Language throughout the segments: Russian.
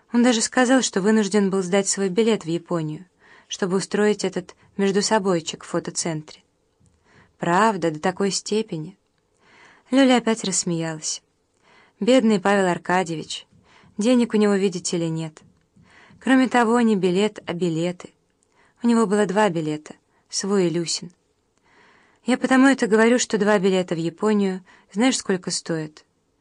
Он даже сказал, что вынужден был сдать свой билет в Японию, чтобы устроить этот междусобойчик в фотоцентре. Правда, до такой степени. Лёля опять рассмеялась. Бедный Павел Аркадьевич. Денег у него, видите ли, нет. Кроме того, не билет, а билеты. У него было 2 билета, свой и Люсин. Я потому это говорю, что 2 билета в Японию, знаешь, сколько стоят?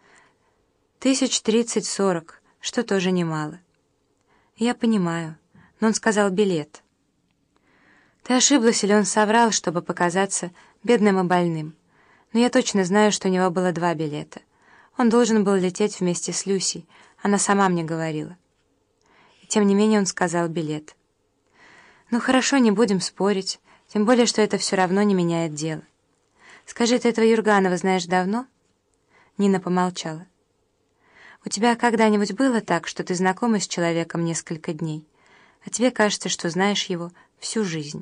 30-40, что тоже немало. Я понимаю, но он сказал билет. Ты ошиблась или он соврал, чтобы показаться бедным и больным? Но я точно знаю, что у него было 2 билета. Он должен был лететь вместе с Люсей, она сама мне говорила. И тем не менее он сказал билет. Ну хорошо, не будем спорить, тем более, что это все равно не меняет дело. Скажи, ты этого Юрганова знаешь давно? Нина помолчала. У тебя когда-нибудь было так, что ты знакома с человеком несколько дней, а тебе кажется, что знаешь его всю жизнь?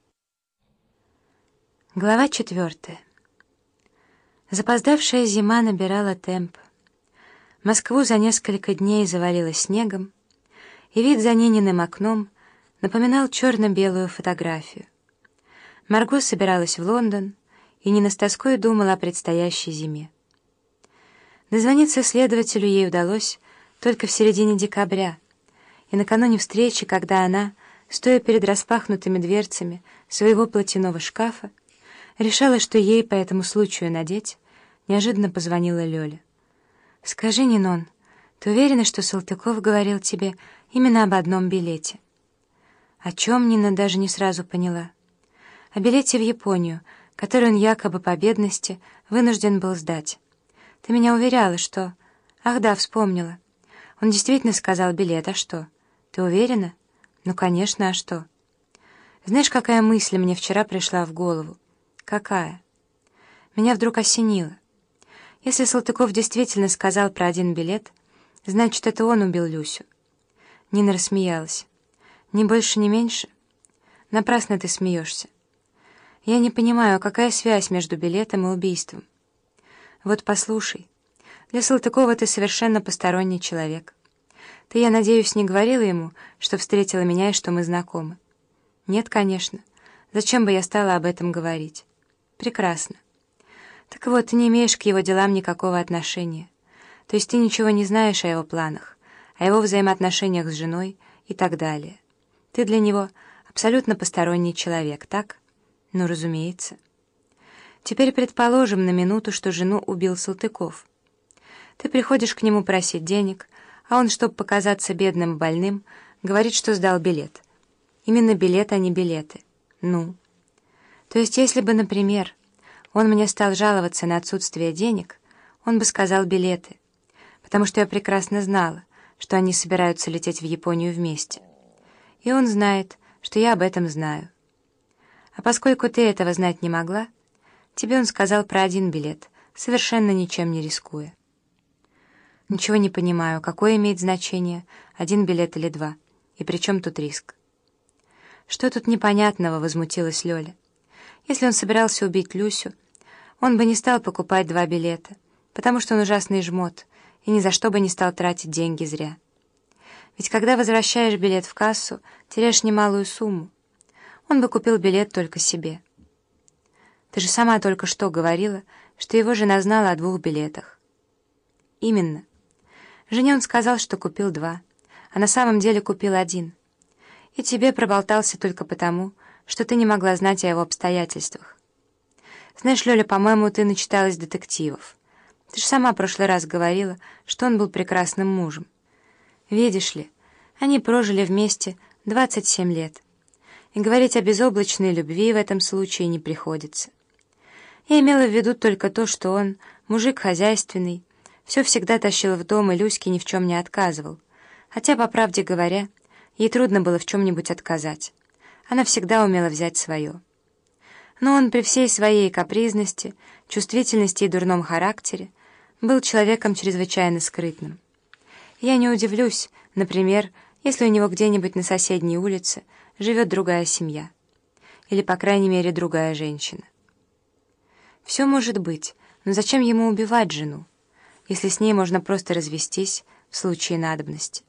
Глава 4. Запоздавшая зима набирала темп. Москву за несколько дней завалило снегом, и вид за Нининым окном напоминал черно-белую фотографию. Марго собиралась в Лондон, и Нина с тоской думала о предстоящей зиме. Дозвониться следователю ей удалось только в середине декабря, и накануне встречи, когда она, стоя перед распахнутыми дверцами своего платяного шкафа, решала, что ей по этому случаю надеть, неожиданно позвонила Лёля. «Скажи, Нинон, ты уверена, что Салтыков говорил тебе именно об одном билете?» О чем Нина даже не сразу поняла. О билете в Японию, который он якобы по бедности вынужден был сдать. Ты меня уверяла, что... Ах да, вспомнила. Он действительно сказал билет, а что? Ты уверена? Ну, конечно, а что? Знаешь, какая мысль мне вчера пришла в голову? Какая? Меня вдруг осенило. Если Салтыков действительно сказал про один билет, значит, это он убил Люсю. Нина рассмеялась. Ни больше, ни меньше? Напрасно ты смеешься. Я не понимаю, какая связь между билетом и убийством. Вот послушай. Для Салтыкова ты совершенно посторонний человек. Ты, я надеюсь, не говорила ему, что встретила меня и что мы знакомы? Нет, конечно. Зачем бы я стала об этом говорить? Прекрасно. Так вот, ты не имеешь к его делам никакого отношения. То есть ты ничего не знаешь о его планах, о его взаимоотношениях с женой и так далее. Ты для него абсолютно посторонний человек, так? Ну, разумеется. Теперь предположим на минуту, что жену убил Салтыков. Ты приходишь к нему просить денег, а он, чтобы показаться бедным и больным, говорит, что сдал билет. Именно билет, а не билеты. Ну? То есть, если бы, например, он мне стал жаловаться на отсутствие денег, он бы сказал билеты, потому что я прекрасно знала, что они собираются лететь в Японию вместе. И он знает, что я об этом знаю. А поскольку ты этого знать не могла, тебе он сказал про один билет, совершенно ничем не рискуя. Ничего не понимаю, какое имеет значение, 1 билет или 2, и при чем тут риск? Что тут непонятного, возмутилась Лёля. Если он собирался убить Люсю, он бы не стал покупать 2 билета, потому что он ужасный жмот, и ни за что бы не стал тратить деньги зря. Ведь когда возвращаешь билет в кассу, теряешь немалую сумму. Он бы купил билет только себе. Ты же сама только что говорила, что его жена знала о 2 билетах. Именно. Жене он сказал, что купил 2, а на самом деле купил 1. И тебе проболтался только потому, что ты не могла знать о его обстоятельствах. Знаешь, Лёля, по-моему, ты начиталась детективов. Ты же сама в прошлый раз говорила, что он был прекрасным мужем. Видишь ли, они прожили вместе 27 лет, и говорить о безоблачной любви в этом случае не приходится. Я имела в виду только то, что он мужик хозяйственный, все всегда тащил в дом и Люське ни в чем не отказывал, хотя, по правде говоря, ей трудно было в чем-нибудь отказать. Она всегда умела взять свое. Но он при всей своей капризности, чувствительности и дурном характере был человеком чрезвычайно скрытным. Я не удивлюсь, например, если у него где-нибудь на соседней улице живет другая семья, или, по крайней мере, другая женщина. Все может быть, но зачем ему убивать жену, если с ней можно просто развестись в случае надобности?